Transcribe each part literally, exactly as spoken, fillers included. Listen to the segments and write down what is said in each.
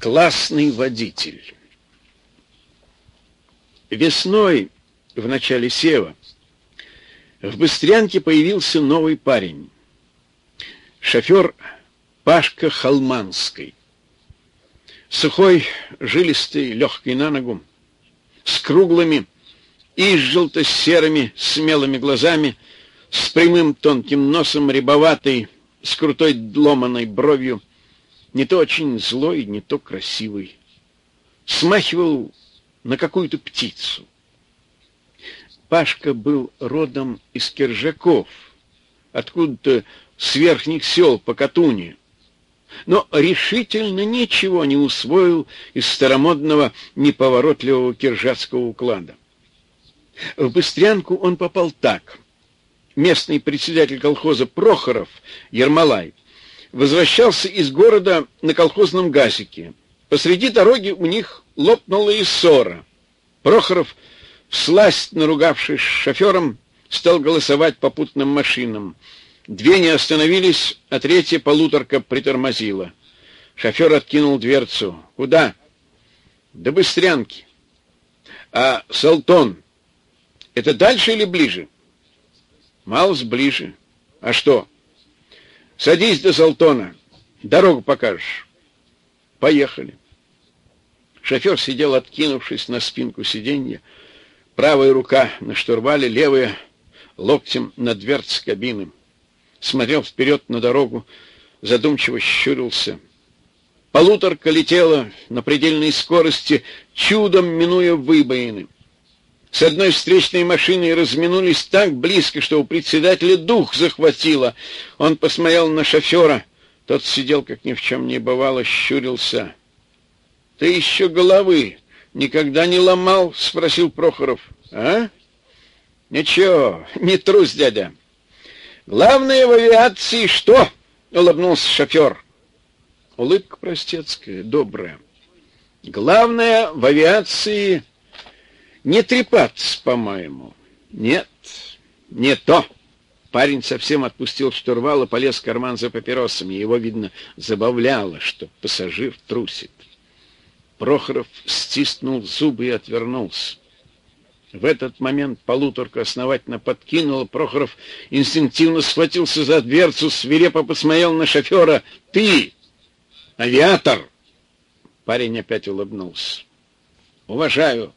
Классный водитель. Весной, в начале сева, в Быстрянке появился новый парень. Шофер Пашка Холманский. Сухой, жилистый, легкий на ногу, с круглыми и желто-серыми смелыми глазами, с прямым тонким носом, рябоватый, с крутой ломаной бровью, не то очень злой, не то красивый. Смахивал на какую-то птицу. Пашка был родом из Киржаков, откуда-то с верхних сел по Катуни, но решительно ничего не усвоил из старомодного неповоротливого киржацкого уклада. В Быстрянку он попал так. Местный председатель колхоза Прохоров Ермолай возвращался из города на колхозном газике. Посреди дороги у них лопнула и ссора. Прохоров, всласть наругавшись с шофером, стал голосовать попутным машинам. Две не остановились, а третья полуторка притормозила. Шофер откинул дверцу. Куда? До Быстрянки. А Салтон, это дальше или ближе? Малость ближе. А что? Садись до Салтона, дорогу покажешь. Поехали. Шофер сидел, откинувшись на спинку сиденья, правая рука на штурвале, левая локтем на дверце кабины. Смотрел вперед на дорогу, задумчиво щурился. Полуторка летела на предельной скорости, чудом минуя выбоины. С одной встречной машиной разминулись так близко, что у председателя дух захватило. Он посмотрел на шофера. Тот сидел, как ни в чем не бывало, щурился. — Ты еще головы никогда не ломал? — спросил Прохоров. — А? — Ничего, не трусь, дядя. — Главное в авиации что? — улыбнулся шофер. Улыбка простецкая, добрая. — Главное в авиации... Не трепаться, по-моему. Нет, не то. Парень совсем отпустил штурвал и полез в карман за папиросами. Его, видно, забавляло, что пассажир трусит. Прохоров стиснул зубы и отвернулся. В этот момент полуторка основательно подкинула. Прохоров инстинктивно схватился за дверцу, свирепо посмотрел на шофера. «Ты! Авиатор!» Парень опять улыбнулся. «Уважаю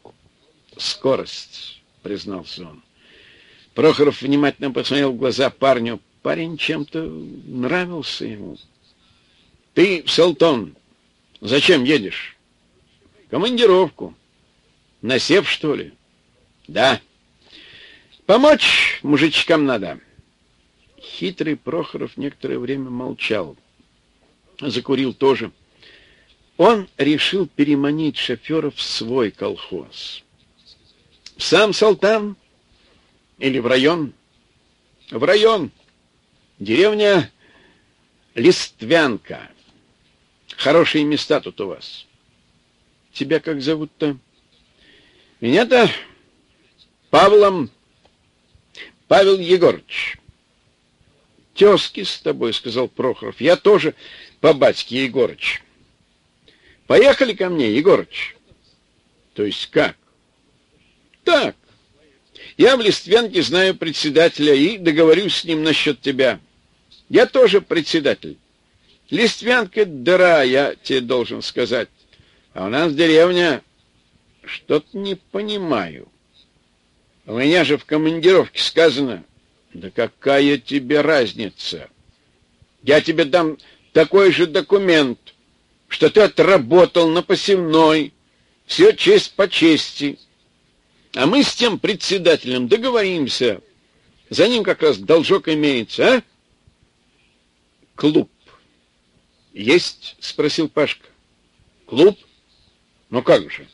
скорость», — признался он. Прохоров внимательно посмотрел в глаза парню. Парень чем-то нравился ему. — Ты в Салтон зачем едешь? — Командировку. — На сев, что ли? — Да. — Помочь мужичкам надо. Хитрый Прохоров некоторое время молчал. Закурил тоже. Он решил переманить шофера в свой колхоз. В сам Салтан или в район? В район. Деревня Листвянка. Хорошие места тут у вас. Тебя как зовут-то? Меня-то Павлом. Павел Егорыч. Тезки с тобой, сказал Прохоров. Я тоже по батьке Егорыч. Поехали ко мне, Егорыч. То есть как? Так, я в Листвянке знаю председателя и договорюсь с ним насчет тебя. Я тоже председатель. Листвянка — дыра, я тебе должен сказать. А у нас деревня... Что-то не понимаю. У меня же в командировке сказано... Да какая тебе разница? Я тебе дам такой же документ, что ты отработал на посевной. Все честь по чести. А мы с тем председателем договоримся. За ним как раз должок имеется, а? Клуб. Есть? Спросил Пашка. Клуб? Ну как же?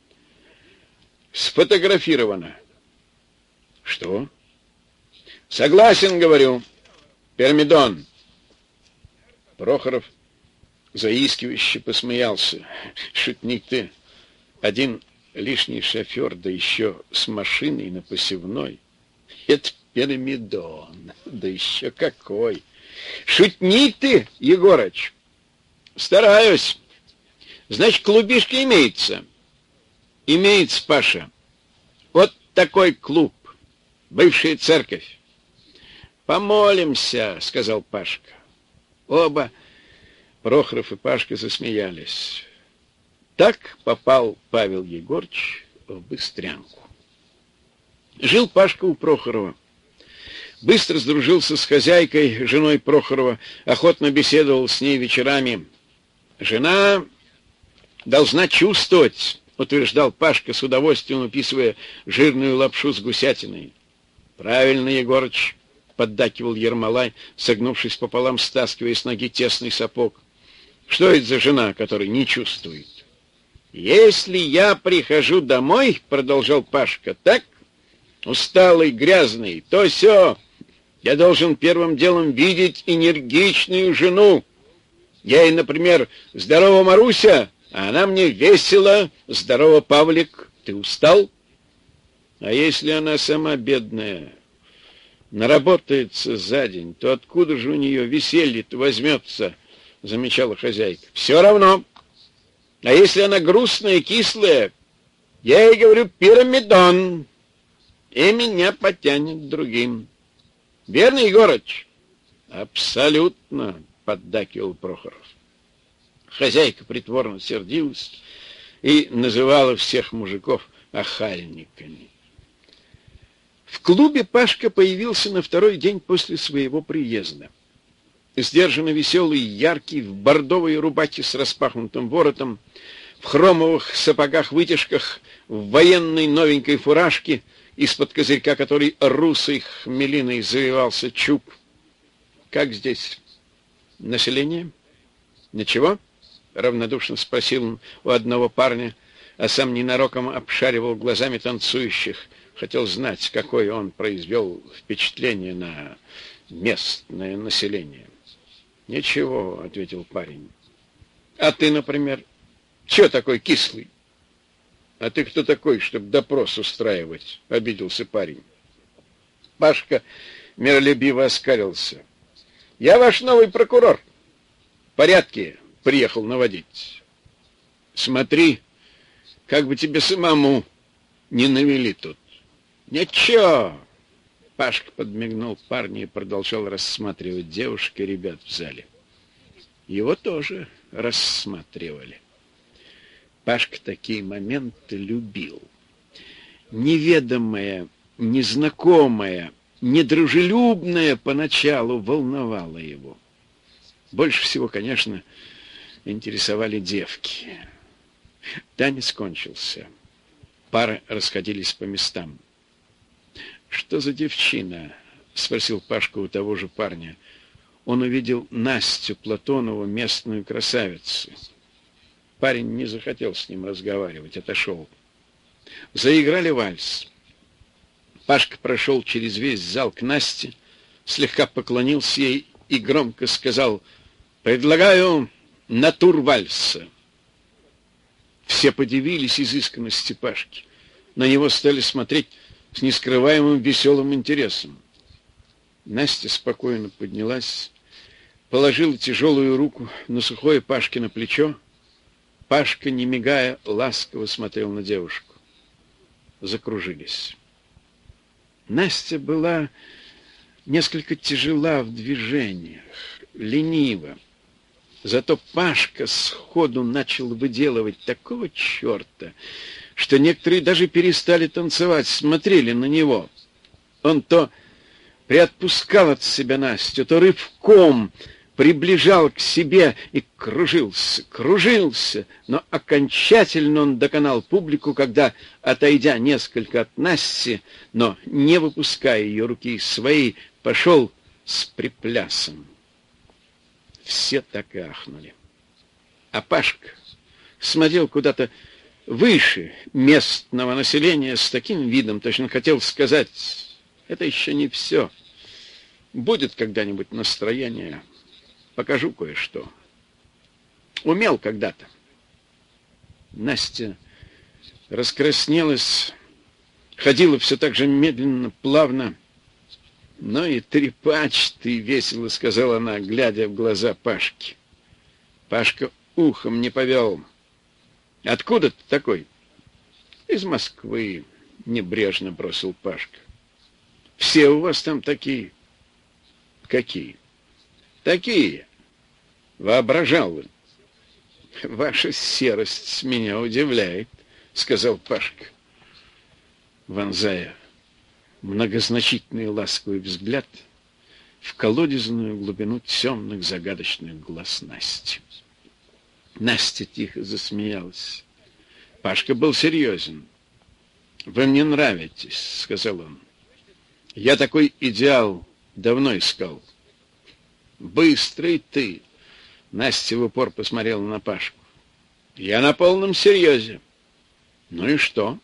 Сфотографировано. Что? Согласен, говорю. Пермидон. Прохоров заискивающе посмеялся. Шутник ты. Один лишний шофер, да еще с машиной на посевной. Это Пермидон. Да еще какой. Шутник ты, Егорыч. Стараюсь. Значит, клубишка имеется. Имеется, Паша. Вот такой клуб. Бывшая церковь. Помолимся, сказал Пашка. Оба, Прохоров и Пашка, засмеялись. Так попал Павел Егорыч в Быстрянку. Жил Пашка у Прохорова. Быстро сдружился с хозяйкой, женой Прохорова, охотно беседовал с ней вечерами. Жена должна чувствовать, утверждал Пашка, с удовольствием уписывая жирную лапшу с гусятиной. Правильно, Егорыч, поддакивал Ермолай, согнувшись пополам, стаскивая с ноги тесный сапог. Что это за жена, которая не чувствует? Если я прихожу домой, продолжал Пашка, так, усталый, грязный, то сё, я должен первым делом видеть энергичную жену. Я ей, например, здорово, Маруся, а она мне весело, здорово, Павлик, ты устал? А если она сама бедная, наработается за день, то откуда же у нее веселье-то возьмется, замечала хозяйка. Все равно. А если она грустная, кислая, я ей говорю пирамидон, и меня потянет другим. Верно, Егорыч? Абсолютно, поддакивал Прохоров. Хозяйка притворно сердилась и называла всех мужиков охальниками. В клубе Пашка появился на второй день после своего приезда. Сдержанно веселый, яркий, в бордовой рубахе с распахнутым воротом, в хромовых сапогах-вытяжках, в военной новенькой фуражке, из-под козырька которой русой хмелиной завивался чуб. Как здесь население? Ничего? Равнодушно спросил он у одного парня, а сам ненароком обшаривал глазами танцующих. Хотел знать, какое он произвел впечатление на местное население. Ничего, ответил парень. А ты, например, чё такой кислый? А ты кто такой, чтобы допрос устраивать? Обиделся парень. Пашка миролюбиво оскалился. Я ваш новый прокурор. Порядки приехал наводить. Смотри, как бы тебе самому не навели тут. Ничего. Пашка подмигнул парню и продолжал рассматривать девушек и ребят в зале. Его тоже рассматривали. Пашка такие моменты любил. Неведомое, незнакомое, недружелюбное поначалу волновало его. Больше всего, конечно, интересовали девки. Танец кончился. Пары расходились по местам. «Что за девчина?» — спросил Пашка у того же парня. Он увидел Настю Платонову, местную красавицу. Парень не захотел с ним разговаривать, отошел. Заиграли вальс. Пашка прошел через весь зал к Насте, слегка поклонился ей и громко сказал: «Предлагаю натур вальса». Все подивились изысканности Пашки. На него стали смотреть с нескрываемым веселым интересом. Настя спокойно поднялась, положила тяжелую руку на сухое Пашкино плечо. Пашка, не мигая, ласково смотрел на девушку. Закружились. Настя была несколько тяжела в движениях, ленива. Зато Пашка сходу начал выделывать такого черта, что некоторые даже перестали танцевать, смотрели на него. Он то приотпускал от себя Настю, то рывком приближал к себе и кружился, кружился, но окончательно он доконал публику, когда, отойдя несколько от Насти, но не выпуская ее руки из своей, пошел с приплясом. Все так и ахнули. А Пашка смотрел куда-то выше местного населения с таким видом, точно хотел сказать: это еще не все. Будет когда-нибудь настроение, покажу кое-что. Умел когда-то. Настя раскраснелась, ходила все так же медленно, плавно. «Ну и трепач ты, — весело сказала она, глядя в глаза Пашки». Пашка ухом не повел. Откуда ты такой? Из Москвы, небрежно бросил Пашка. Все у вас там такие. Какие? Такие. Воображал вы. Ваша серость меня удивляет, сказал Пашка, вонзая многозначительный ласковый взгляд в колодезную глубину темных загадочных глаз Насти. Настя тихо засмеялась. Пашка был серьезен. «Вы мне нравитесь», — сказал он. «Я такой идеал давно искал». «Быстрый ты!» — Настя в упор посмотрела на Пашку. «Я на полном серьезе». «Ну и что?»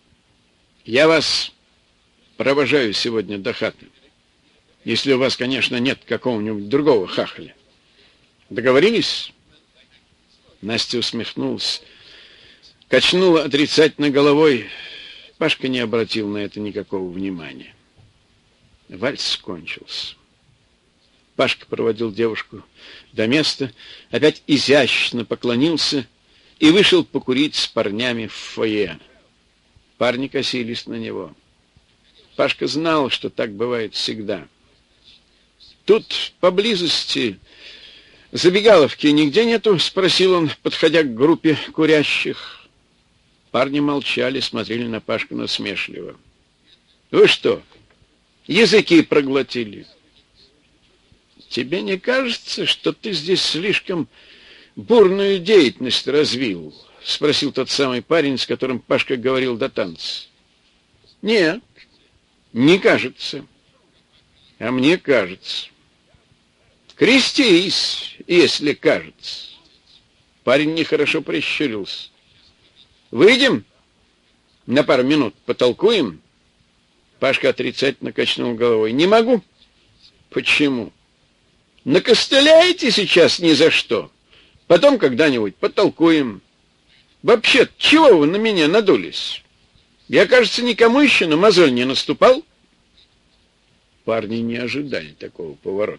«Я вас провожаю сегодня до хаты. Если у вас, конечно, нет какого-нибудь другого хахаля. Договорились?» Настя усмехнулась, качнула отрицательно головой. Пашка не обратил на это никакого внимания. Вальс кончился. Пашка проводил девушку до места, опять изящно поклонился и вышел покурить с парнями в фойе. Парни косились на него. Пашка знал, что так бывает всегда. «Тут поблизости забегаловки нигде нету?» — спросил он, подходя к группе курящих. Парни молчали, смотрели на Пашку насмешливо. «Вы что, языки проглотили? Тебе не кажется, что ты здесь слишком бурную деятельность развил?» — спросил тот самый парень, с которым Пашка говорил до танца. «Нет, не кажется. А мне кажется». «Крестись, если кажется». Парень нехорошо прищурился. «Выйдем? На пару минут потолкуем?» Пашка отрицательно качнул головой. «Не могу». «Почему?» «Накостыляете сейчас ни за что. Потом когда-нибудь потолкуем. Вообще, чего вы на меня надулись? Я, кажется, никому еще на мозоль не наступал». Парни не ожидали такого поворота.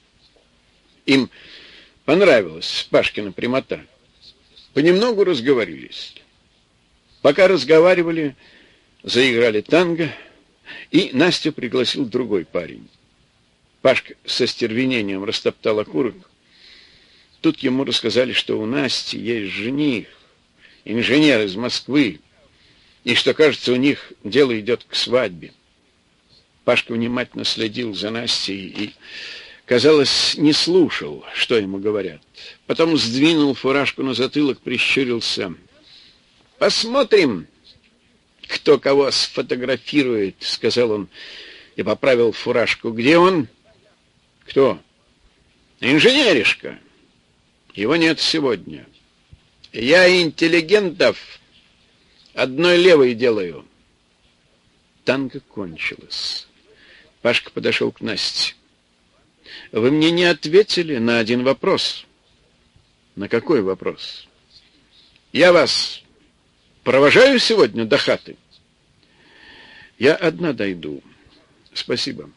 Им понравилась Пашкина прямота. Понемногу разговорились. Пока разговаривали, заиграли танго, и Настю пригласил другой парень. Пашка со стервенением растоптал окурок. Тут ему рассказали, что у Насти есть жених, инженер из Москвы, и что, кажется, у них дело идет к свадьбе. Пашка внимательно следил за Настей и, казалось, не слушал, что ему говорят. Потом сдвинул фуражку на затылок, прищурился. «Посмотрим, кто кого сфотографирует», — сказал он и поправил фуражку. «Где он?» «Кто?» «Инженеришка. Его нет сегодня. Я интеллигентов одной левой делаю». Танго кончилось. Пашка подошел к Насте. «Вы мне не ответили на один вопрос». «На какой вопрос?» «Я вас провожаю сегодня до хаты?» «Я одна дойду. Спасибо».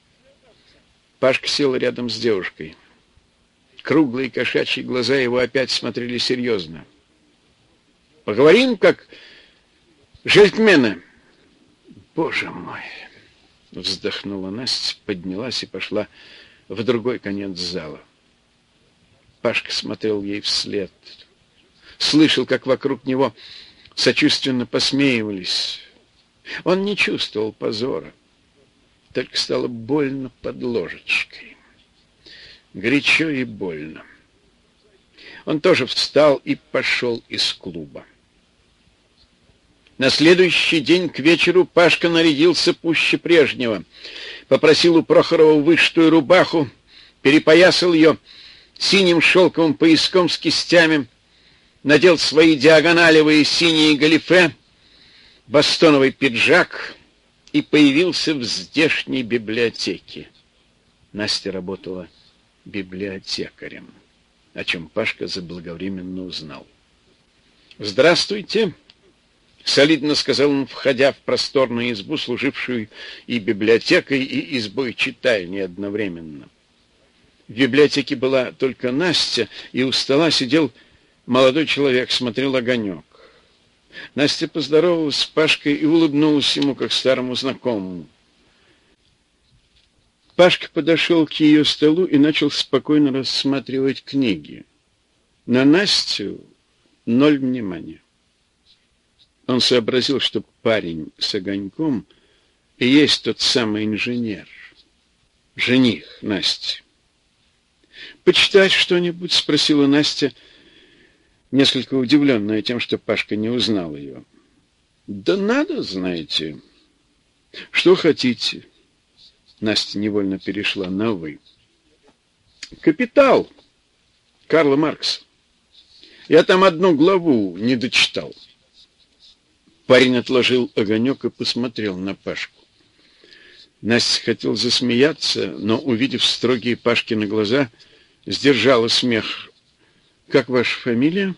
Пашка сел рядом с девушкой. Круглые кошачьи глаза его опять смотрели серьезно. «Поговорим, как джентльмены». «Боже мой!» — вздохнула Настя, поднялась и пошла в другой конец зала. Пашка смотрел ей вслед. Слышал, как вокруг него сочувственно посмеивались. Он не чувствовал позора. Только стало больно под ложечкой. Горячо и больно. Он тоже встал и пошел из клуба. На следующий день к вечеру Пашка нарядился пуще прежнего. Попросил у Прохорова вышитую рубаху, перепоясал ее синим шелковым пояском с кистями, надел свои диагоналевые синие галифе, бастоновый пиджак и появился в здешней библиотеке. Настя работала библиотекарем, о чем Пашка заблаговременно узнал. «Здравствуйте», — солидно сказал он, входя в просторную избу, служившую и библиотекой, и избой-читальней одновременно. В библиотеке была только Настя, и у стола сидел молодой человек, смотрел огонек. Настя поздоровалась с Пашкой и улыбнулась ему, как старому знакомому. Пашка подошел к ее столу и начал спокойно рассматривать книги. На Настю ноль внимания. Он сообразил, что парень с огоньком и есть тот самый инженер, жених Насти. «Почитать что-нибудь?» — спросила Настя, несколько удивленная тем, что Пашка не узнал ее. «Да надо, знаете. Что хотите?» Настя невольно перешла на «вы». «Капитал» Карла Маркса. Я там одну главу не дочитал». Парень отложил огонек и посмотрел на Пашку. Настя хотел засмеяться, но, увидев строгие Пашкины глаза, сдержала смех. «Как ваша фамилия?»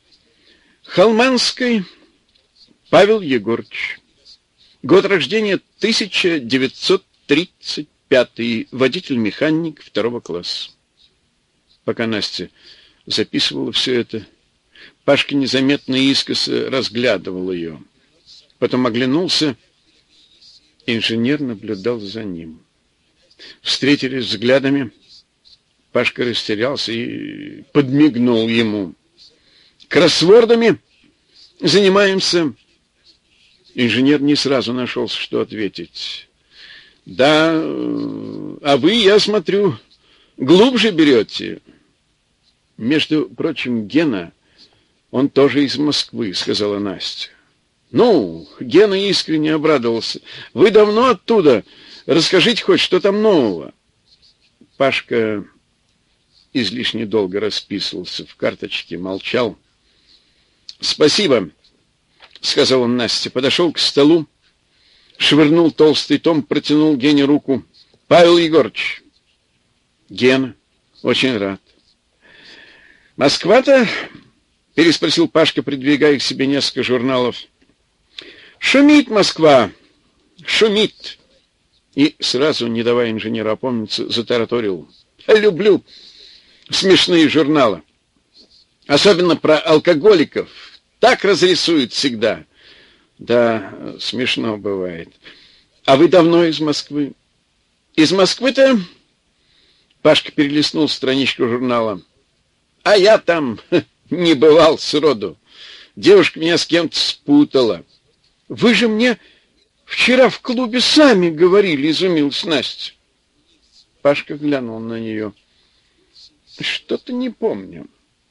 «Холманский Павел Егорович. Год рождения тысяча девятьсот тридцать пятый. Водитель-механик второго класса». Пока Настя записывала все это, Пашка незаметно и искоса разглядывал ее. Потом оглянулся. Инженер наблюдал за ним. Встретились взглядами. Пашка растерялся и подмигнул ему. «Кроссвордами занимаемся». Инженер не сразу нашелся, что ответить. «Да, а вы, я смотрю, глубже берете». «Между прочим, Гена, он тоже из Москвы», — сказала Настя. «Ну, Гена искренне обрадовался. Вы давно оттуда? Расскажите хоть, что там нового?» Пашка излишне долго расписывался в карточке, молчал. «Спасибо», — сказал он Насте, подошел к столу, швырнул толстый том, протянул Гене руку. «Павел Егорович». «Гена, очень рад». «Москва-то?» — переспросил Пашка, придвигая к себе несколько журналов. «Шумит Москва, шумит». И сразу, не давая инженеру опомниться, затараторил. «Люблю смешные журналы. Особенно про алкоголиков. Так разрисуют всегда». «Да, смешно бывает. А вы давно из Москвы?» «Из Москвы-то...» Пашка перелистнул страничку журнала. «А я там не бывал сроду. Девушка меня с кем-то спутала». «Вы же мне вчера в клубе сами говорили», — изумилась Настя. Пашка глянул на нее. «Что-то не помню».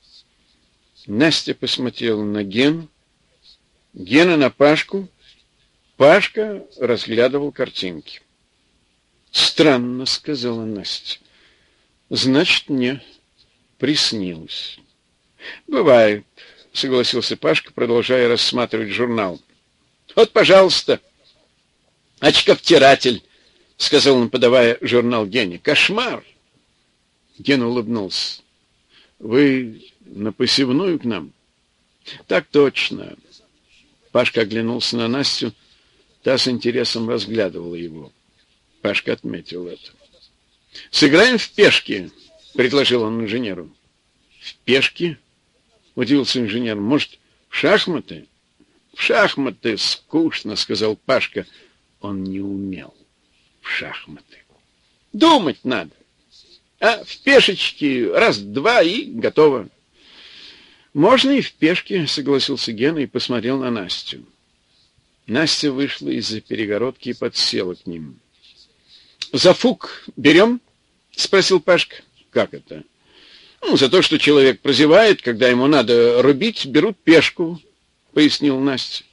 Настя посмотрела на Гену, Гена на Пашку. Пашка разглядывал картинки. «Странно», — сказала Настя. «Значит, мне приснилось». «Бывает», — согласился Пашка, продолжая рассматривать журнал. «Вот, пожалуйста, очковтиратель», — сказал он, подавая журнал Гене. «Кошмар!» Гена улыбнулся. «Вы на посевную к нам?» «Так точно». Пашка оглянулся на Настю. Та с интересом разглядывала его. Пашка отметил это. «Сыграем в пешки», — предложил он инженеру. «В пешки?» — удивился инженер. «Может, в шахматы?» «В шахматы скучно», — сказал Пашка. Он не умел в шахматы. «Думать надо. А в пешечки раз-два и готово». «Можно и в пешки», — согласился Гена и посмотрел на Настю. Настя вышла из-за перегородки и подсела к ним. «За фук берем?» — спросил Пашка. «Как это?» «Ну, за то, что человек прозевает, когда ему надо рубить, берут пешку», — пояснил Настя.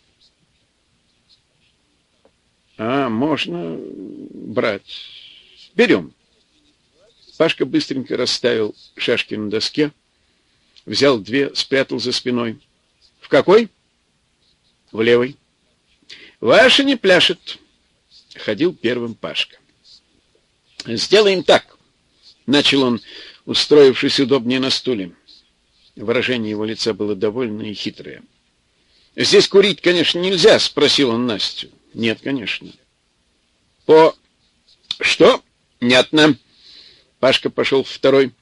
«А, можно брать. Берем». Пашка быстренько расставил шашки на доске, взял две, спрятал за спиной. «В какой?» «В левой». «Ваша не пляшет», — ходил первым Пашка. «Сделаем так», — начал он, устроившись удобнее на стуле. Выражение его лица было довольно и хитрое. «Здесь курить, конечно, нельзя», — спросил он Настю. «Нет, конечно». «По... что?» «Нятно». Пашка пошел второй.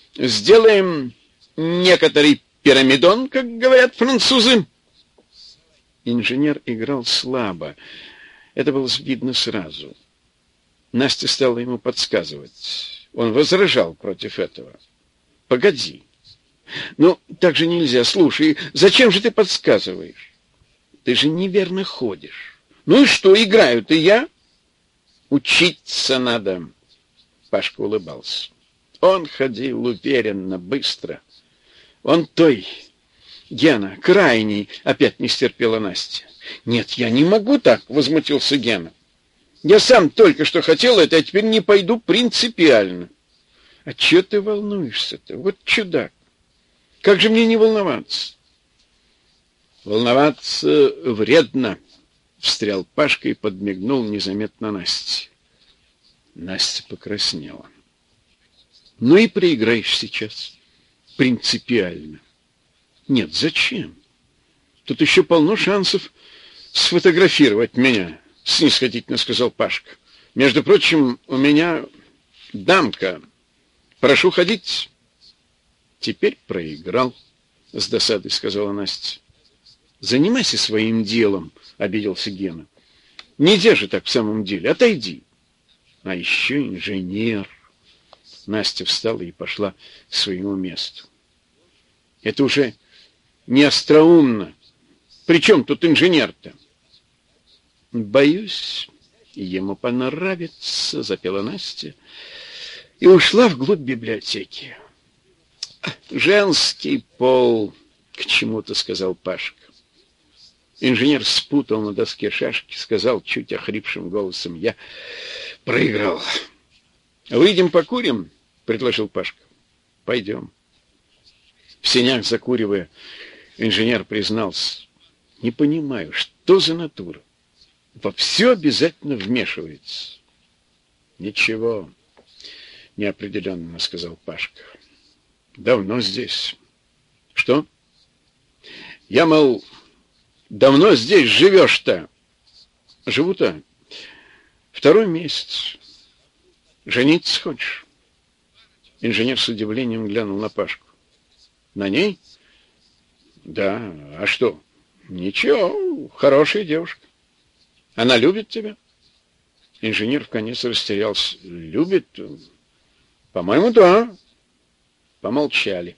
«Сделаем некоторый пирамидон, как говорят французы». Инженер играл слабо. Это было видно сразу. Настя стала ему подсказывать. Он возражал против этого. «Погоди. Ну, так же нельзя. Слушай, зачем же ты подсказываешь? Ты же неверно ходишь. Ну и что, играю-то я? Учиться надо». Пашка улыбался. Он ходил уверенно, быстро. Он той... Гена, крайний, опять не стерпела Настя. «Нет, я не могу так», — возмутился Гена. «Я сам только что хотел это, а теперь не пойду принципиально». «А чего ты волнуешься-то? Вот чудак. Как же мне не волноваться?» «Волноваться вредно», — встрял Пашка и подмигнул незаметно Насте. Настя покраснела. «Ну и проиграешь сейчас. Принципиально». «Нет, зачем? Тут еще полно шансов сфотографировать меня», — снисходительно сказал Пашка. «Между прочим, у меня дамка. Прошу ходить». «Теперь проиграл», — с досадой сказала Настя. «Занимайся своим делом», — обиделся Гена. «Нельзя же так в самом деле. Отойди». «А еще инженер». Настя встала и пошла к своему месту. «Это уже не остроумно. При чем тут инженер-то?» «Боюсь, ему понравится», — запела Настя и ушла вглубь библиотеки. «Женский пол», — к чему-то сказал Пашка. Инженер спутал на доске шашки, сказал чуть охрипшим голосом: «Я проиграл». «Выйдем покурим?» — предложил Пашка. «Пойдем». В сенях закуривая, инженер признался: «Не понимаю, что за натура? Во все обязательно вмешивается». «Ничего», — неопределенно сказал Пашка. «Давно здесь». «Что?» «Я, мол, давно здесь живешь-то?» «Живу-то второй месяц. Жениться хочешь?» Инженер с удивлением глянул на Пашку. «На ней?» «Да, а что?» «Ничего, хорошая девушка. Она любит тебя?» Инженер вконец растерялся. «Любит? По-моему, да». Помолчали.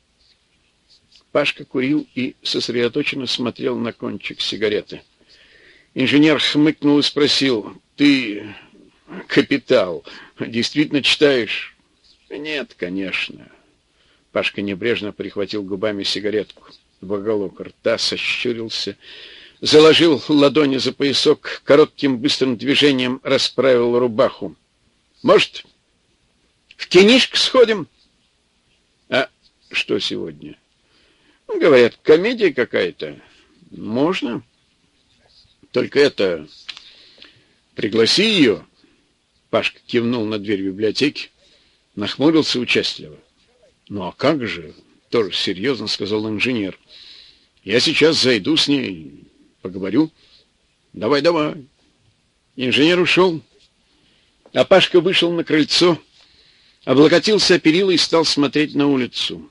Пашка курил и сосредоточенно смотрел на кончик сигареты. Инженер хмыкнул и спросил: «Ты, капитал, действительно читаешь?» «Нет, конечно». Пашка небрежно прихватил губами сигаретку в уголок рта, сощурился, заложил ладони за поясок, коротким быстрым движением расправил рубаху. «Может, в кинишко сходим?» «А что сегодня?» Ну, говорят, комедия какая-то. «Можно. Только это... пригласи ее». Пашка кивнул на дверь библиотеки, нахмурился участливо. «Ну а как же?» — тоже серьезно сказал инженер. «Я сейчас зайду с ней, поговорю». «Давай, давай». Инженер ушел, а Пашка вышел на крыльцо, облокотился о перила и стал смотреть на улицу.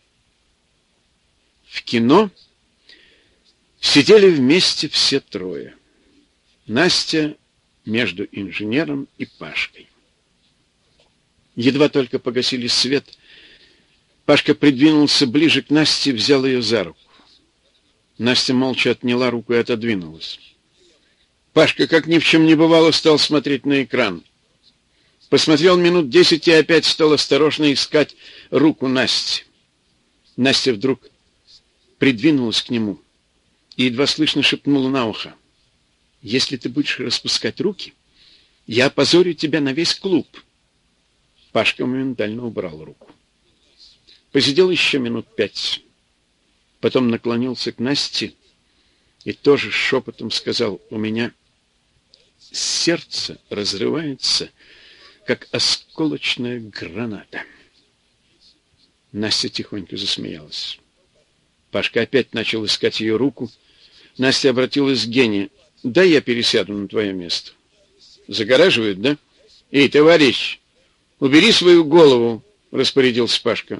В кино сидели вместе все трое. Настя между инженером и Пашкой. Едва только погасили свет, Пашка придвинулся ближе к Насте и взял ее за руку. Настя молча отняла руку и отодвинулась. Пашка, как ни в чем не бывало, стал смотреть на экран. Посмотрел минут десять и опять стал осторожно искать руку Насти. Настя вдруг придвинулась к нему и едва слышно шепнула на ухо: «Если ты будешь распускать руки, я опозорю тебя на весь клуб». Пашка моментально убрал руку. Посидел еще минут пять. Потом наклонился к Насте и тоже шепотом сказал: «У меня сердце разрывается, как осколочная граната». Настя тихонько засмеялась. Пашка опять начал искать ее руку. Настя обратилась к Гене: «Дай я пересяду на твое место». «Загораживают, да?» «Эй, товарищ, убери свою голову», — распорядился Пашка.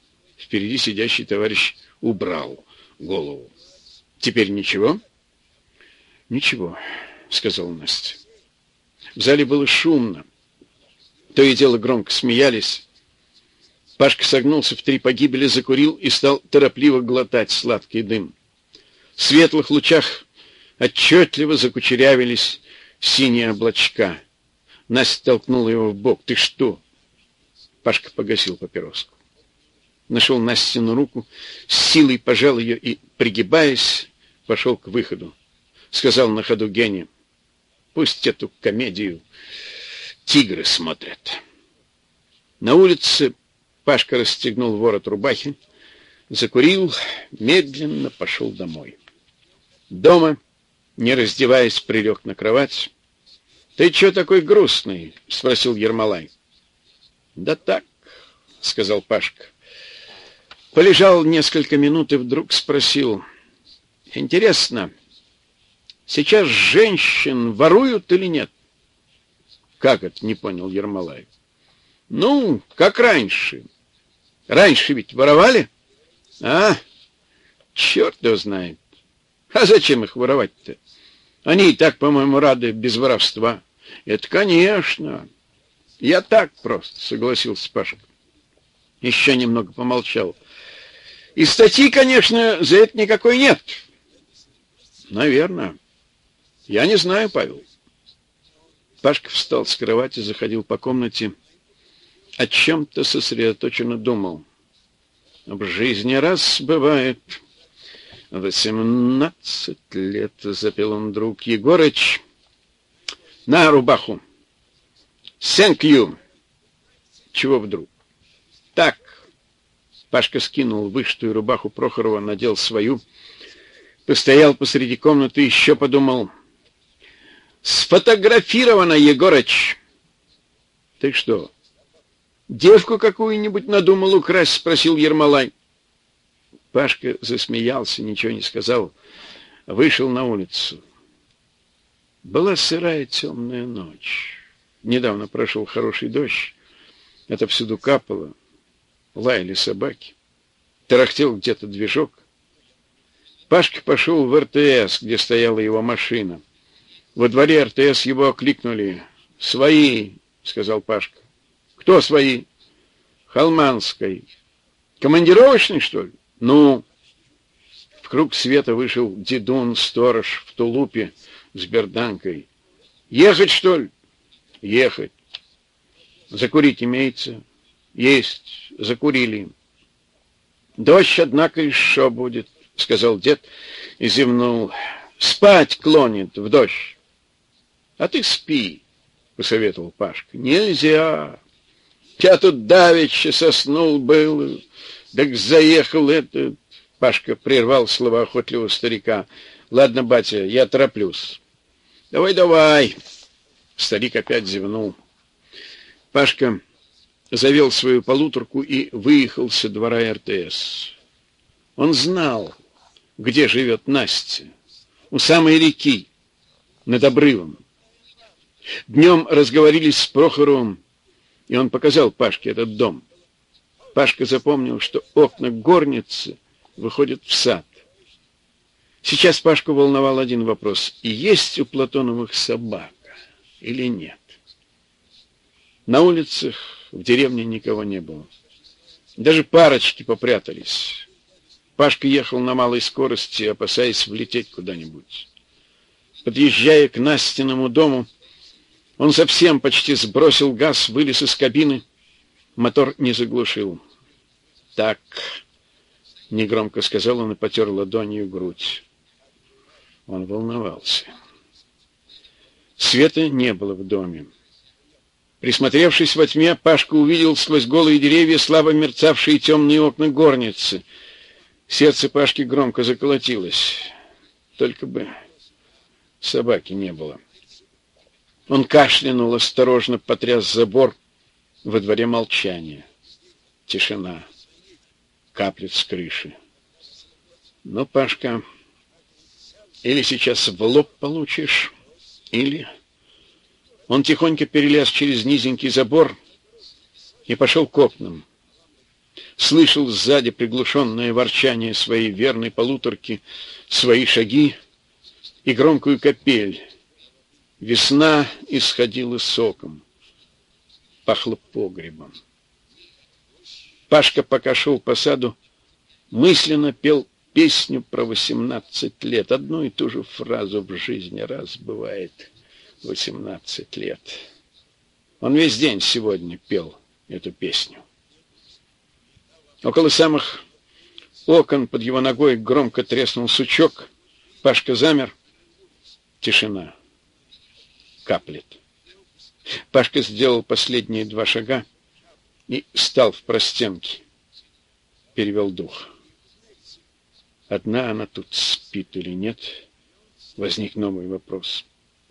Впереди сидящий товарищ убрал голову. «Теперь ничего?» Ничего, сказала Настя. В зале было шумно. То и дело громко смеялись. Пашка согнулся в три погибели, закурил и стал торопливо глотать сладкий дым. В светлых лучах отчетливо закучерявились синие облачка. Настя толкнула его в бок. «Ты что?» Пашка погасил папироску. Нашел Настину руку, с силой пожал ее и, пригибаясь, пошел к выходу. Сказал на ходу Гене: «Пусть эту комедию тигры смотрят». На улице Пашка расстегнул ворот рубахи, закурил, медленно пошел домой. Дома, не раздеваясь, прилег на кровать. «Ты чё такой грустный?» — спросил Ермолай. «Да так», — сказал Пашка. Полежал несколько минут и вдруг спросил: «Интересно, сейчас женщин воруют или нет?» «Как это?» — не понял Ермолай. «Ну, как раньше. Раньше ведь воровали? А? Черт его знает. А зачем их воровать-то? Они и так, по-моему, рады без воровства». «Это, конечно. Я так просто», — согласился Пашка. Еще немного помолчал. «И статьи, конечно, за это никакой нет». «Наверное. Я не знаю, Павел». Пашка встал с кровати, заходил по комнате, о чем-то сосредоточенно думал. В жизни раз бывает. «Восемнадцать лет», — запел он вдруг. «Егорыч, на рубаху. Thank you». «Чего вдруг?» «Так». Пашка скинул вышитую рубаху Прохорова, надел свою, постоял посреди комнаты, еще подумал. «Сфотографировано, Егорыч». «Ты что, девку какую-нибудь надумал украсть?» — спросил Ермолай. Пашка засмеялся, ничего не сказал, вышел на улицу. Была сырая темная ночь. Недавно прошел хороший дождь. Это всюду капало. Лаяли собаки. Тарахтел где-то движок. Пашка пошел в эр тэ эс, где стояла его машина. Во дворе эр тэ эс его окликнули. «Свои», — сказал Пашка. «Кто свои?» «Холманской». «Командировочный, что ли?» «Ну?» В круг света вышел дедун, сторож в тулупе с берданкой. «Ехать, что ли?» «Ехать». «Закурить имеется?» «Есть». Закурили. «Дождь, однако, еще будет», — сказал дед и зевнул. «Спать клонит в дождь». «А ты спи», — посоветовал Пашка. «Нельзя. Я тут давеча соснул был, так заехал этот...» Пашка прервал слова охотливого старика. «Ладно, батя, я тороплюсь». «Давай, давай». Старик опять зевнул. Пашка завел свою полуторку и выехал со двора эр тэ эс. Он знал, где живет Настя. У самой реки, над обрывом. Днем разговорились с Прохоровым, и он показал Пашке этот дом. Пашка запомнил, что окна горницы выходят в сад. Сейчас Пашку волновал один вопрос: и есть у Платоновых собака или нет? На улицах в деревне никого не было. Даже парочки попрятались. Пашка ехал на малой скорости, опасаясь влететь куда-нибудь. Подъезжая к Настиному дому, он совсем почти сбросил газ, вылез из кабины. Мотор не заглушил. «Так», — негромко сказал он и потер ладонью грудь. Он волновался. Света не было в доме. Присмотревшись во тьме, Пашка увидел сквозь голые деревья слабо мерцавшие темные окна горницы. Сердце Пашки громко заколотилось. Только бы собаки не было. Он кашлянул, осторожно потряс забор. Во дворе молчание. Тишина. Каплет с крыши. Ну, Пашка, или сейчас в лоб получишь, или... Он тихонько перелез через низенький забор и пошел к окнам. Слышал сзади приглушенное ворчание своей верной полуторки, свои шаги, и громкую капель. Весна исходила соком. Пахло погребом. Пашка, пока шел по саду, мысленно пел песню про восемнадцать лет. Одну и ту же фразу в жизни раз бывает восемнадцать лет. Он весь день сегодня пел эту песню. Около самых окон под его ногой громко треснул сучок. Пашка замер. Тишина. Каплет. Пашка сделал последние два шага и стал в простенке. Перевел дух. Одна она тут спит или нет? Возник новый вопрос.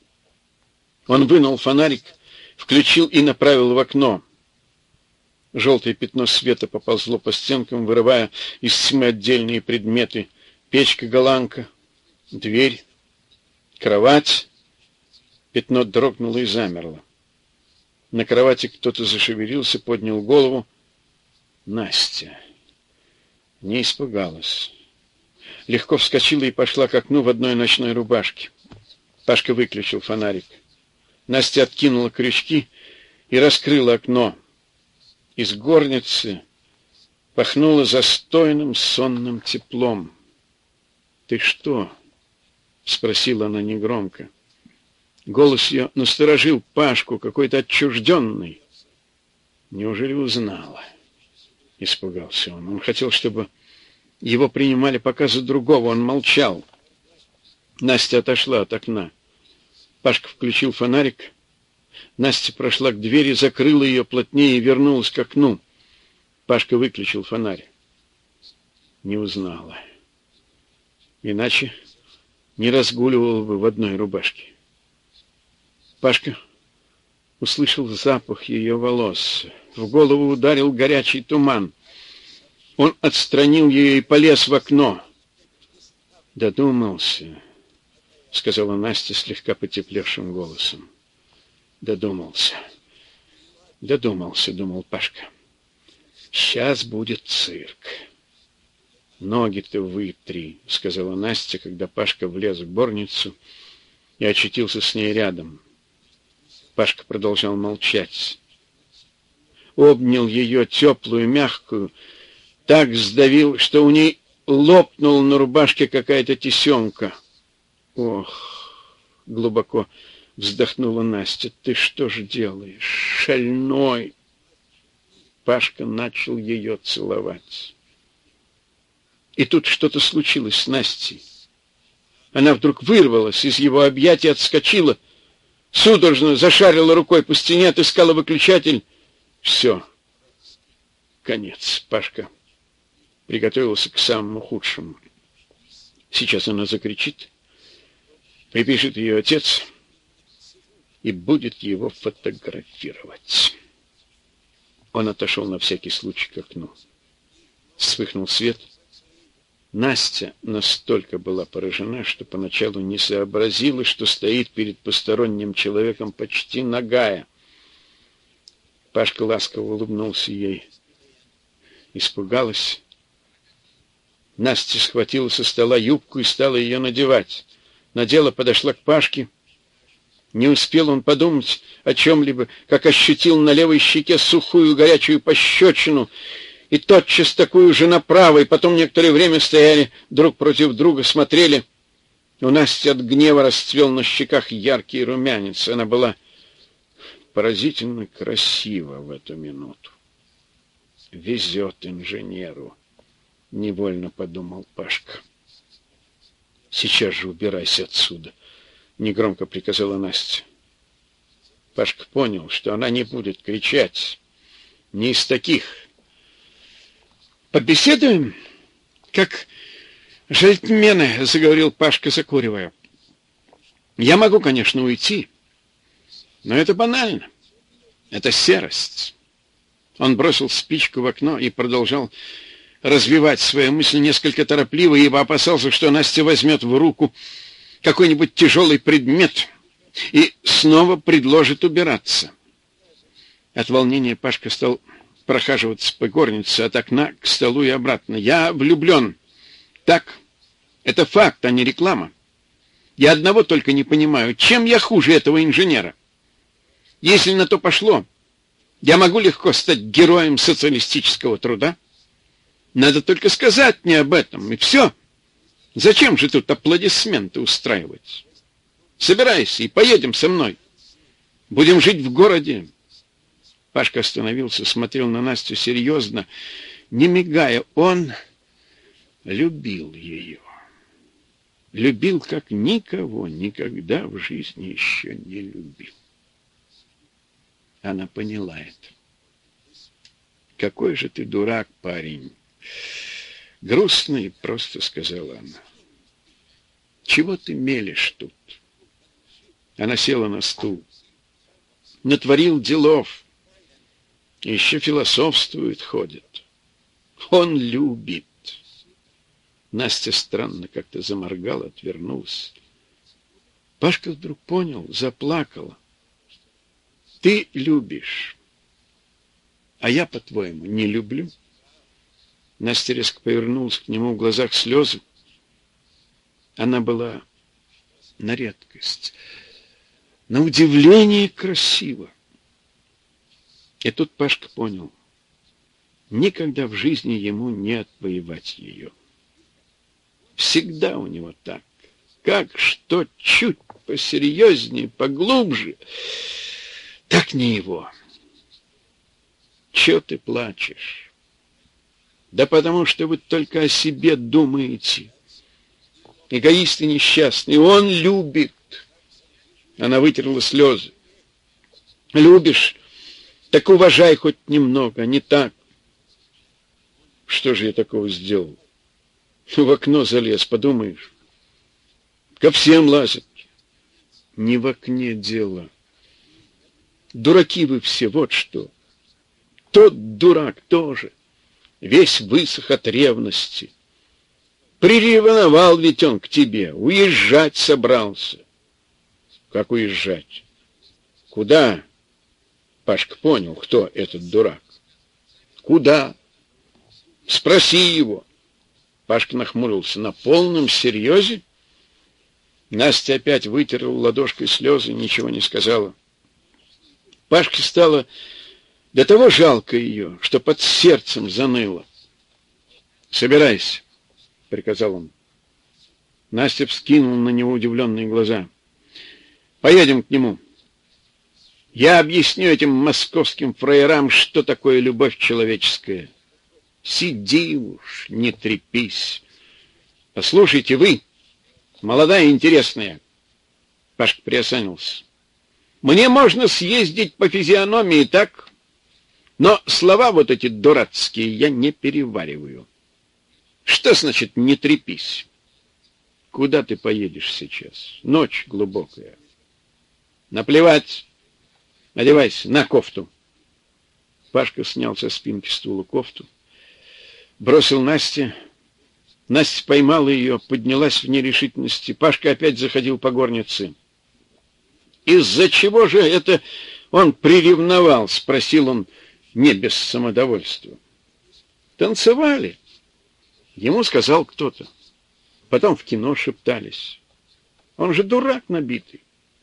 Он вынул фонарик, включил и направил в окно. Желтое пятно света поползло по стенкам, вырывая из тьмы отдельные предметы. Печка-голландка, дверь, кровать. Пятно дрогнуло и замерло. На кровати кто-то зашевелился, поднял голову. Настя не испугалась. Легко вскочила и пошла к окну в одной ночной рубашке. Пашка выключил фонарик. Настя откинула крючки и раскрыла окно. Из горницы пахнуло застойным сонным теплом. «Ты что?» — спросила она негромко. Голос ее насторожил Пашку, какой-то отчужденный. «Неужели узнала?» — испугался он. Он хотел, чтобы его принимали пока за другого. Он молчал. Настя отошла от окна. Пашка включил фонарик. Настя прошла к двери, закрыла ее плотнее и вернулась к окну. Пашка выключил фонарь. Не узнала. Иначе не разгуливал бы в одной рубашке. Пашка услышал запах ее волос. В голову ударил горячий туман. Он отстранил ее и полез в окно. «Додумался», — сказала Настя слегка потеплевшим голосом. «Додумался. Додумался», — думал Пашка. «Сейчас будет цирк». «Ноги-то вытри», — сказала Настя, когда Пашка влез в горницу и очутился с ней рядом. Пашка продолжал молчать. Обнял ее теплую, мягкую, так сдавил, что у ней лопнула на рубашке какая-то тесемка. «Ох!» — глубоко вздохнула Настя. «Ты что же делаешь, шальной?» Пашка начал ее целовать. И тут что-то случилось с Настей. Она вдруг вырвалась из его объятий, отскочила, судорожно зашарила рукой по стене, отыскала выключатель. Все. Конец. Пашка приготовился к самому худшему. Сейчас она закричит, припишет ее отец и будет его фотографировать. Он отошел на всякий случай к окну. Вспыхнул свет. Настя настолько была поражена, что поначалу не сообразила, что стоит перед посторонним человеком почти нагая. Пашка ласково улыбнулся ей. Испугалась. Настя схватила со стола юбку и стала ее надевать. Надела, подошла к Пашке. Не успел он подумать о чем-либо, как ощутил на левой щеке сухую горячую пощечину, и тотчас такую же на правой. Потом некоторое время стояли друг против друга, смотрели. У Насти от гнева расцвел на щеках яркий румянец. Она была поразительно красива в эту минуту. «Везет инженеру», — невольно подумал Пашка. «Сейчас же убирайся отсюда», — негромко приказала Настя. Пашка понял, что она не будет кричать. Не из таких. «Побеседуем, как жильтмены», — заговорил Пашка, закуривая. «Я могу, конечно, уйти, но это банально. Это серость». Он бросил спичку в окно и продолжал развивать свою мысль несколько торопливо, ибо опасался, что Настя возьмет в руку какой-нибудь тяжелый предмет и снова предложит убираться. От волнения Пашка стал прохаживаться по горнице от окна к столу и обратно. «Я влюблен. Так, это факт, а не реклама. Я одного только не понимаю, чем я хуже этого инженера? Если на то пошло, я могу легко стать героем социалистического труда. Надо только сказать мне об этом, и все. Зачем же тут аплодисменты устраивать? Собирайся и поедем со мной. Будем жить в городе. Пашка остановился, смотрел на Настю серьезно, не мигая. Он любил ее. Любил, как никого никогда в жизни еще не любил. Она поняла это. «Какой же ты дурак, парень!» Грустно и просто сказала она. «Чего ты мелешь тут?» Она села на стул. «Натворил делов. Еще философствует, ходит. Он любит». Настя странно как-то заморгала, отвернулась. Пашка вдруг понял, заплакала. «Ты любишь, а я, по-твоему, не люблю?» Настя резко повернулась к нему, в глазах слезы. Она была на редкость, на удивление красива. И тут Пашка понял, никогда в жизни ему не отвоевать ее. Всегда у него так. Как что чуть посерьезнее, поглубже, так не его. Чего ты плачешь? Да потому что вы только о себе думаете. Эгоисты несчастные. Он любит. Она вытерла слезы. Любишь, так уважай хоть немного, а не так. Что же я такого сделал? В окно залез, подумаешь. Ко всем лазят. Не в окне дело. Дураки вы все, вот что. Тот дурак тоже. Весь высох от ревности. Приревновал ведь он к тебе. Уезжать собрался. Как уезжать? Куда? Пашка понял, кто этот дурак. Куда? Спроси его. Пашка нахмурился. На полном серьезе? Настя опять вытерла ладошкой слезы, ничего не сказала. Пашке стало до того жалко ее, что под сердцем заныло. «Собирайся», — приказал он. Настя вскинула на него удивленные глаза. «Поедем к нему. Я объясню этим московским фраерам, что такое любовь человеческая. Сиди уж, не трепись. Послушайте вы, молодая и интересная». Пашка приосанился. «Мне можно съездить по физиономии, так? Но слова вот эти дурацкие я не перевариваю. Что значит «не трепись»? Куда ты поедешь сейчас? Ночь глубокая. Наплевать. Одевайся, на кофту». Пашка снял со спинки стула кофту, бросил Насте. Настя поймала ее, поднялась в нерешительности. Пашка опять заходил по горнице. «Из-за чего же это он приревновал?» — спросил он не без самодовольства. «Танцевали», — ему сказал кто-то. Потом в кино шептались. Он же дурак набитый.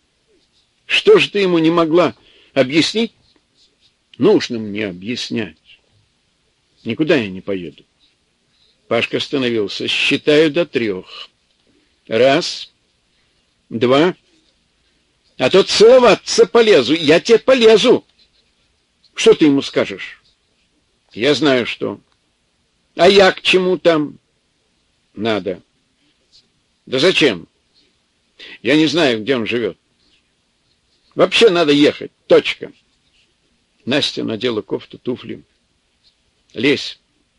Что же ты ему не могла объяснить? Нужно мне объяснять. Никуда я не поеду. Пашка остановился. Считаю до трех. Раз, два. А то целоваться полезу. Я тебе полезу. Что ты ему скажешь? Я знаю, что. А я к чему там? Надо. Да зачем? Я не знаю, где он живет. Вообще надо ехать. Точка. Настя надела кофту, туфли. Лезь.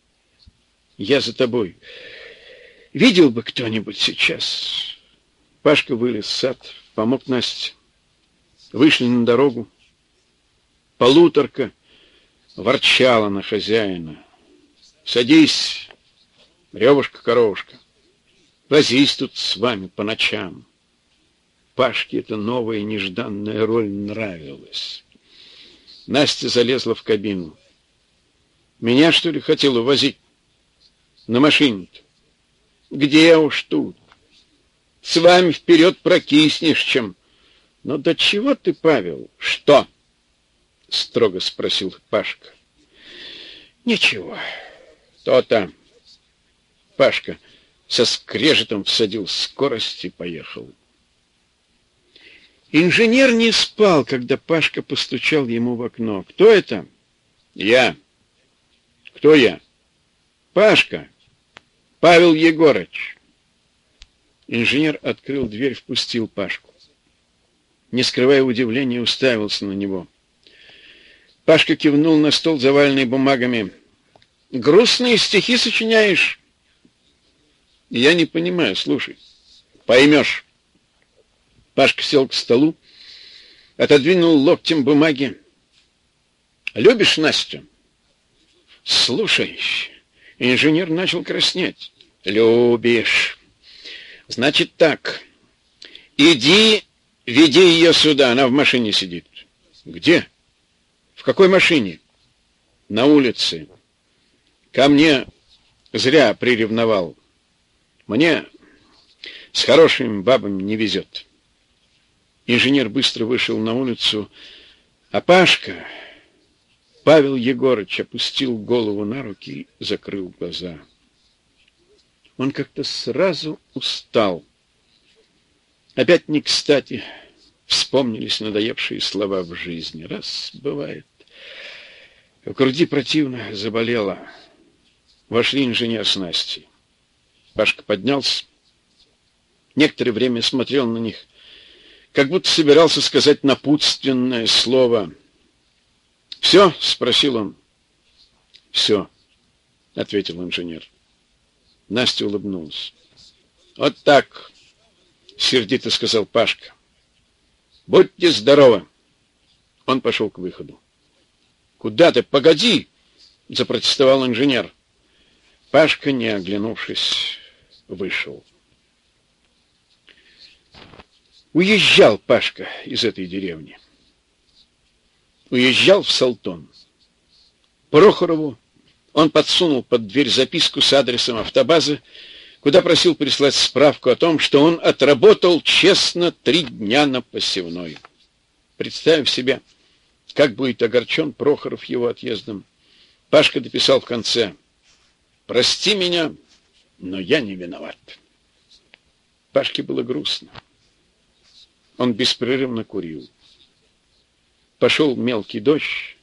Я за тобой. Видел бы кто-нибудь сейчас. Пашка вылез в сад, помог Насте. Вышли на дорогу. Полуторка ворчала на хозяина. Садись, ревушка-коровушка. Возись тут с вами по ночам. Пашке эта новая нежданная роль нравилась. Настя залезла в кабину. Меня, что ли, хотел увозить? На машине-то. Где уж тут? с вами вперед прокиснешь, чем... Но до чего ты, Павел? Что? Строго спросил Пашка. Ничего. То-то. Пашка со скрежетом всадил скорость и поехал. Инженер не спал, когда Пашка постучал ему в окно. Кто это? Я. Кто я? Пашка. Павел Егорыч. Инженер открыл дверь, впустил Пашку. Не скрывая удивления, уставился на него. Пашка кивнул на стол, заваленный бумагами. «Грустные стихи сочиняешь?» «Я не понимаю, слушай». «Поймешь». Пашка сел к столу, отодвинул локтем бумаги. «Любишь Настю?» «Слушай». Инженер начал краснеть. «Любишь. Значит так. Иди, веди ее сюда, она в машине сидит». «Где? В какой машине?» «На улице. Ко мне зря приревновал. Мне с хорошими бабами не везет». Инженер быстро вышел на улицу, а Пашка, Павел Егорыч, опустил голову на руки и закрыл глаза. Он как-то сразу устал. Опять не кстати вспомнились надоевшие слова в жизни. Раз бывает. В груди противно заболело. Вошли инженер с Настей. Пашка поднялся. Некоторое время смотрел на них, как будто собирался сказать напутственное слово. «Все?» — спросил он. «Все», — ответил инженер. Настя улыбнулась. «Вот так», — сердито сказал Пашка. «Будьте здоровы». Он пошел к выходу. «Куда ты? Погоди!» — запротестовал инженер. Пашка, не оглянувшись, вышел. Уезжал Пашка из этой деревни. Уезжал в Салтон. Прохорову он подсунул под дверь записку с адресом автобазы, куда просил прислать справку о том, что он отработал честно три дня на посевной. Представив себе, как будет огорчен Прохоров его отъездом, Пашка дописал в конце: «Прости меня, но я не виноват». Пашке было грустно. Он беспрерывно курил. Пошел мелкий дождь.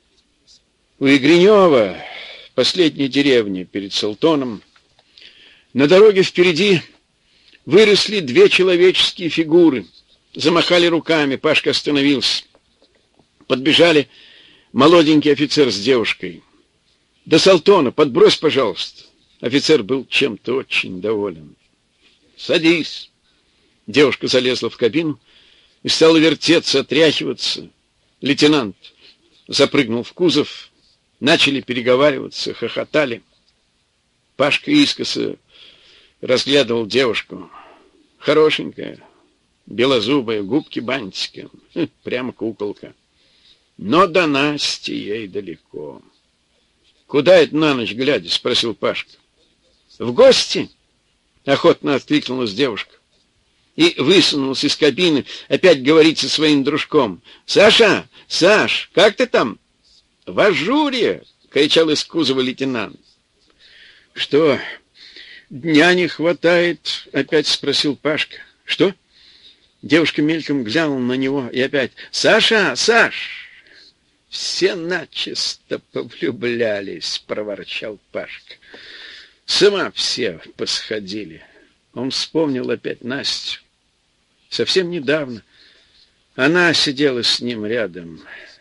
У Игренева, последней деревни перед Салтоном, на дороге впереди выросли две человеческие фигуры. Замахали руками. Пашка остановился. Подбежали молоденький офицер с девушкой. «До Салтона подбрось, пожалуйста». Офицер был чем-то очень доволен. «Садись». Девушка залезла в кабину и стала вертеться, отряхиваться. Лейтенант запрыгнул в кузов, начали переговариваться, хохотали. Пашка искоса разглядывал девушку. Хорошенькая, белозубая, губки бантиком, прямо куколка. Но до Насти ей далеко. «Куда это на ночь глядя?» — спросил Пашка. «В гости?» — охотно откликнулась девушка. И высунулся из кабины, опять говорит со своим дружком. «Саша! Саш, как ты там?» «В ажуре!» — кричал из кузова лейтенант. «Что, дня не хватает?» — опять спросил Пашка. «Что?» Девушка мельком глянула на него и опять. «Саша! Саш!» «Все начисто повлюблялись», — проворчал Пашка. «С ума все посходили». Он вспомнил опять Настю. Совсем недавно она сидела с ним рядом,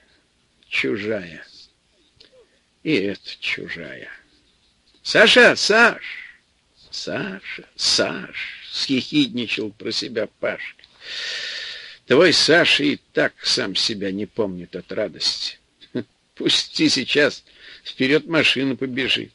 чужая. И эта чужая. «Саша! Саш! Саша! Саш!» — съехидничал про себя Пашка. «Твой Саша и так сам себя не помнит от радости. Пусти сейчас вперед машина побежит».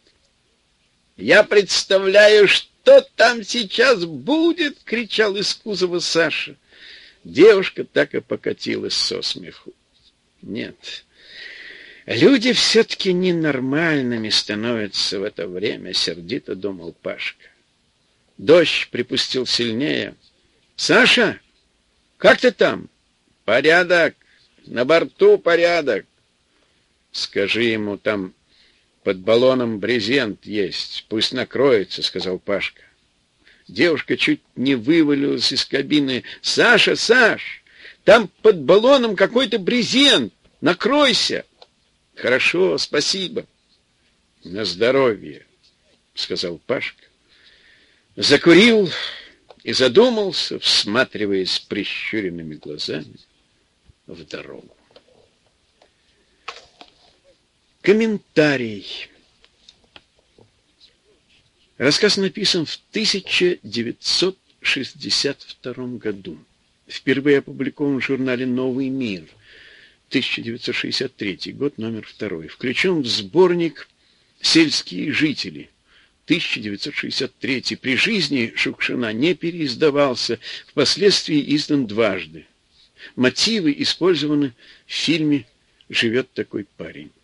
«Я представляю, что там сейчас будет!» — кричал из кузова Саша. Девушка так и покатилась со смеху. Нет, люди все-таки ненормальными становятся в это время, сердито думал Пашка. Дождь припустил сильнее, Саша, как ты там? Порядок. На борту порядок. Скажи ему, там под баллоном брезент есть. Пусть накроется, сказал Пашка. Девушка чуть не вывалилась из кабины. Саша, Саш, там под баллоном какой-то брезент. Накройся. Хорошо, спасибо. На здоровье, сказал Пашка. Закурил и задумался, всматриваясь прищуренными глазами в дорогу. Комментарий. Рассказ написан в тысяча девятьсот шестьдесят втором году. Впервые опубликован в журнале «Новый мир». тысяча девятьсот шестьдесят третий год, номер второй. Включен в сборник «Сельские жители». тысяча девятьсот шестьдесят третий. При жизни Шукшина не переиздавался, впоследствии издан дважды. Мотивы использованы в фильме «Живет такой парень».